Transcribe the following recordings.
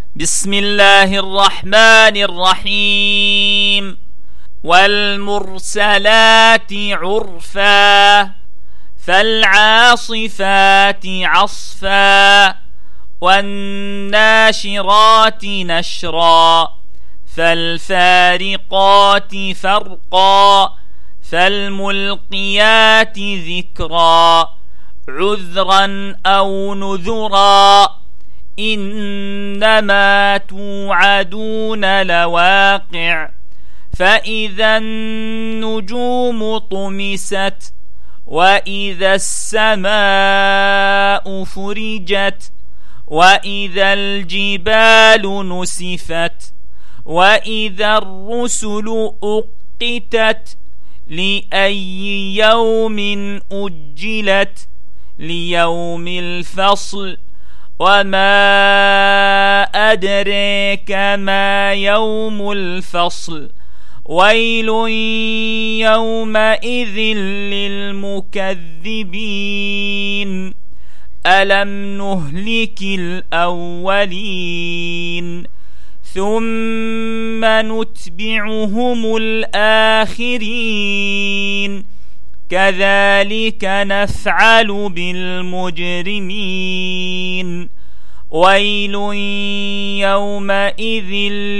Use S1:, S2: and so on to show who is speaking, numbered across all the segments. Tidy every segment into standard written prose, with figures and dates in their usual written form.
S1: بسم الله الرحمن الرحيم. والمرسلات عرفا فالعاصفات عصفا والناشرات نشرا فالفارقات فرقا فالملقيات ذكرا عذرا أو نذرا إنما توعدون لواقع فإذا النجوم طمست وإذا السماء فرجت وإذا الجبال نسفت وإذا الرسل أقتت لأي يوم أجلت ليوم الفصل وما أدريك ما يوم الفصل ويل يومئذ للمكذبين ألم نهلك الأولين ثم نتبعهم الآخرين كذلك نفعل بالمجرمين ويل يومئذ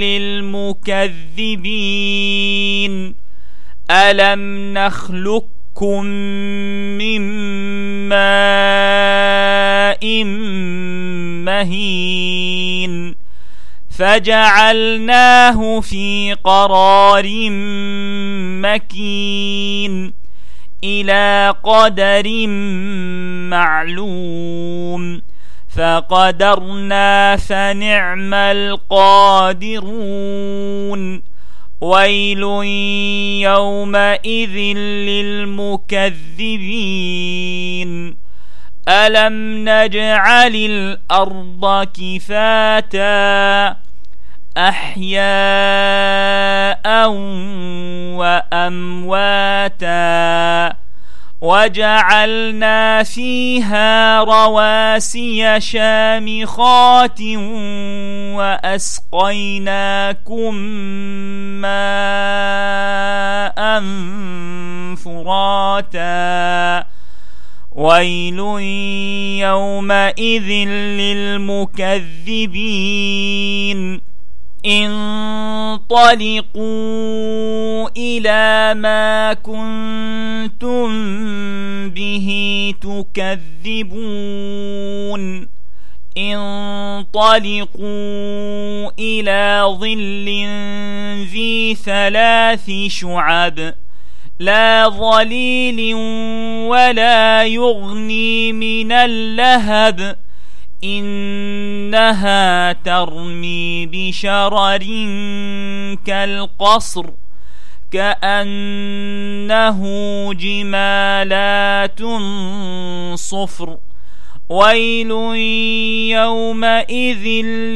S1: للمكذبين ألم نخلقكم من ماء مهين فجعلناه في قرار مكين إلى قدر معلوم فقدرنا فنعم القادرون ويل يومئذ للمكذبين ألم نجعل الأرض كفاتا أحياء وأمواتا وجعلنا فيها رواسي شامخات وأسقيناكم ماء فراتا ويل يومئذ للمكذبين انطلقوا إلى ما كنتم به تكذبون انطلقوا إلى ظل ذي 3 شعب لا ظليل ولا يغني من اللهب إنها ترمي بشرر كالقصر كأنه جمالات صفر ويل يومئذ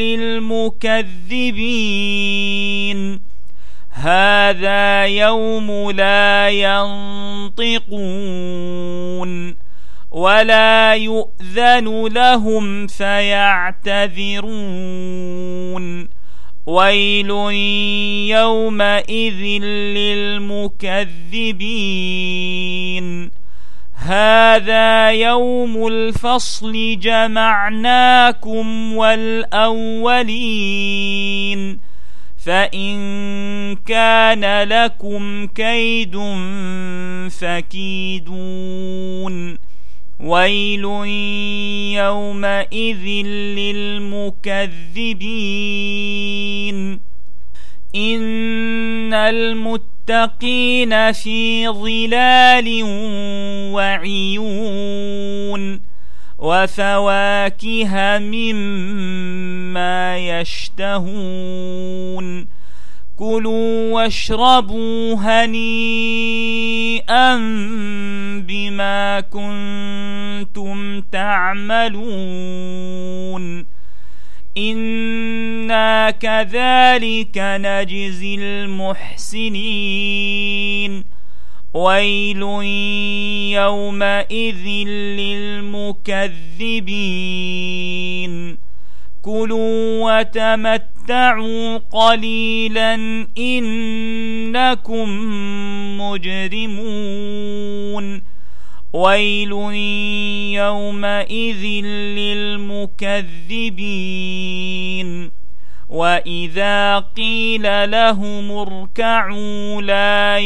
S1: للمكذبين هذا يوم لا ينطقون ولا يؤذن لهم فيعتذرون ويل يومئذ للمكذبين هذا يوم الفصل جمعناكم والأولين فإن كان لكم كيد فكيدون ويل يومئذ للمكذبين إن المتقين في ظلال وعيون وفواكه مما يشتهون كلوا واشربوا هنيئا بما كنتم تعملون إنا كذلك نجزي المحسنين ويل يومئذ للمكذبين كلوا وتمتعوا قليلا إنكم مجرمون ويل يومئذ للمكذبين وإذا قيل لهم اركعوا لا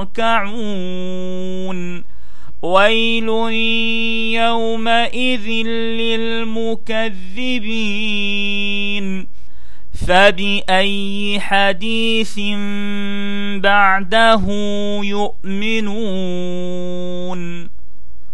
S1: يركعون ويل يومئذ للمكذبين فبأي حديث بعده يؤمنون